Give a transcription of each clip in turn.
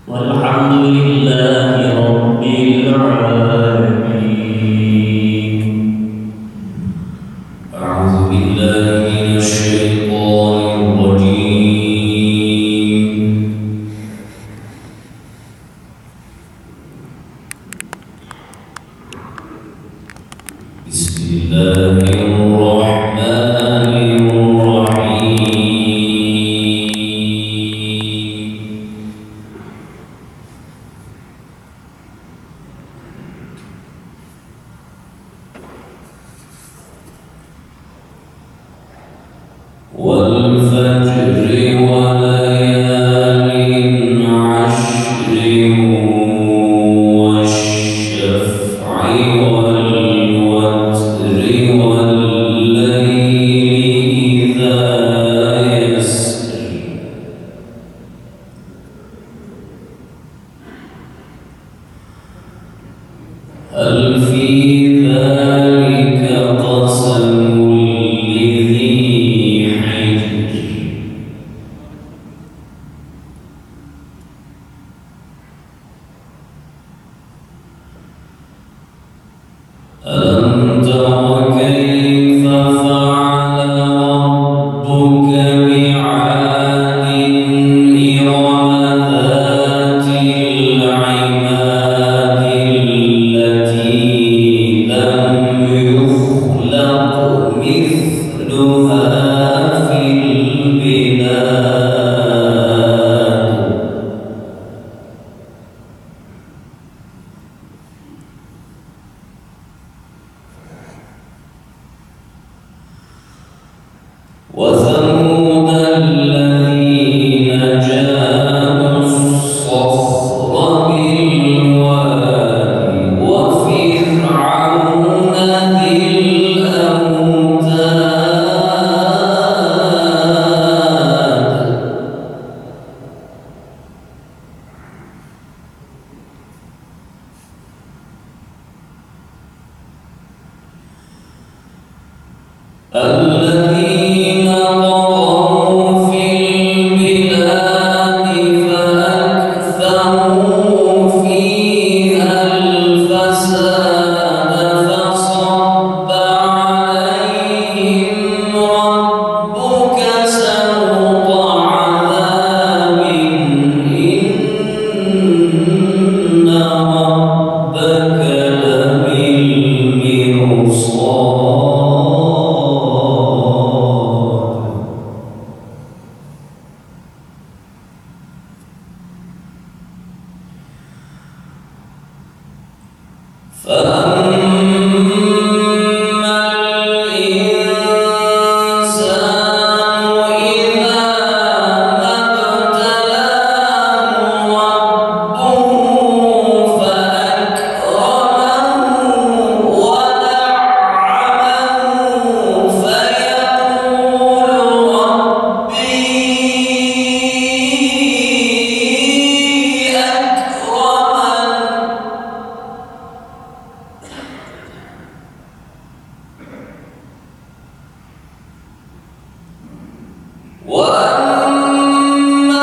والحمد لله رب العالمين. أعوذ بالله من الشيطان الرجيم. بسم الله الرحمن الرحيم. والفجر وليال عشر والشفع والوتر والليل إذا يسر هل في ذلك قسم لذي حجر ألم تر كيف فعل ربك بعاد إرم ذات العماد التي لم يخلق مثلها في البلاد وثمود الذين جابوا الصخر بالواد وفرعون ذي الأوتاد الذين طغوا في البلاد فأكثروا فيها الفساد فصب عليهم ربك سوط عذاب إن ربك لبالمرصاد. فأما الإنسان إذا ما ابتلاه ربه فأكرمه ونعمه فيقول ربي أكرمن. وأما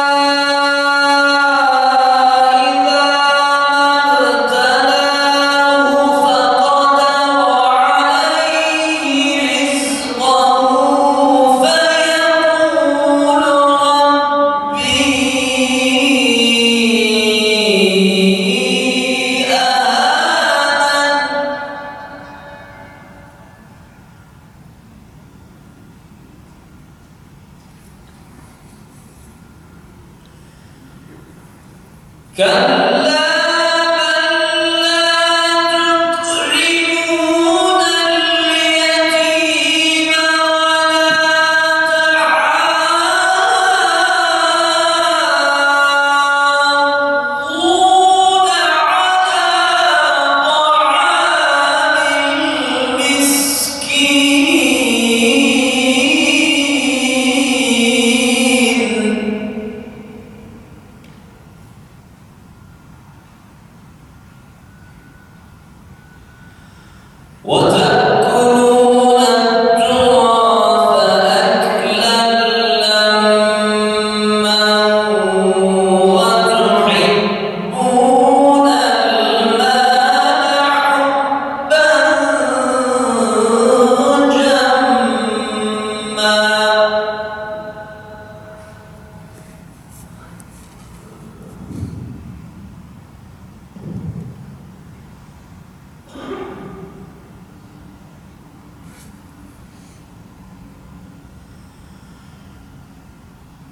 إذا ما ابتلاه فقدر عليه رزقه فيقول ربي أهانن. كلا بل لا تكرمون اليتيم ولا تحاضون على طعام المسكين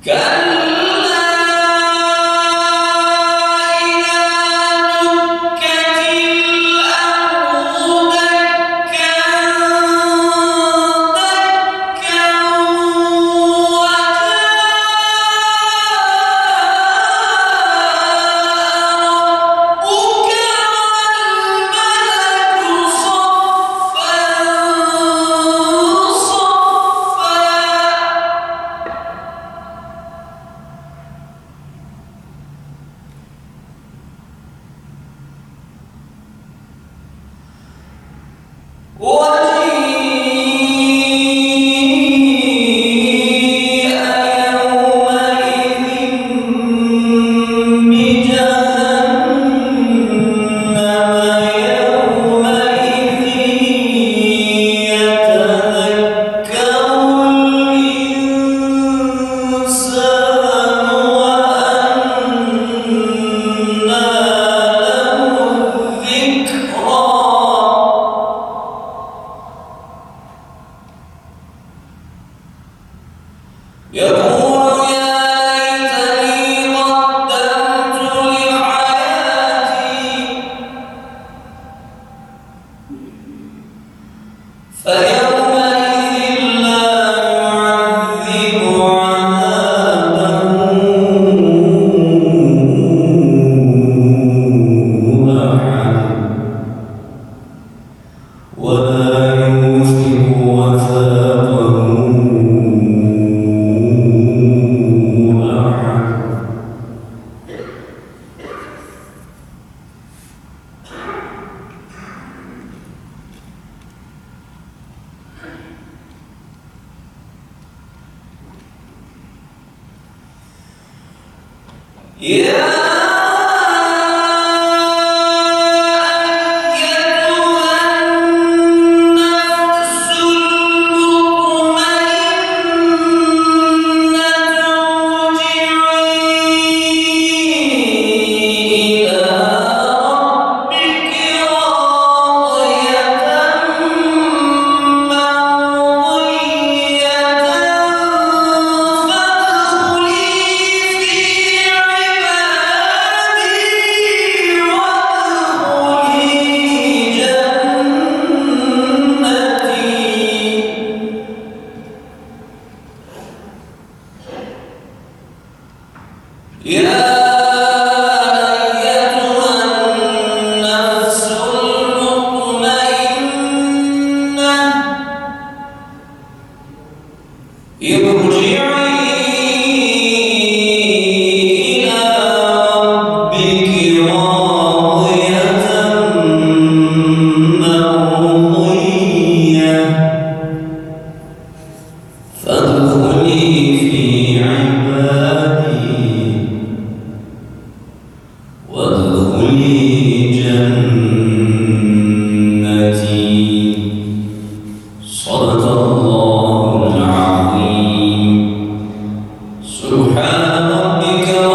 سبحان ربك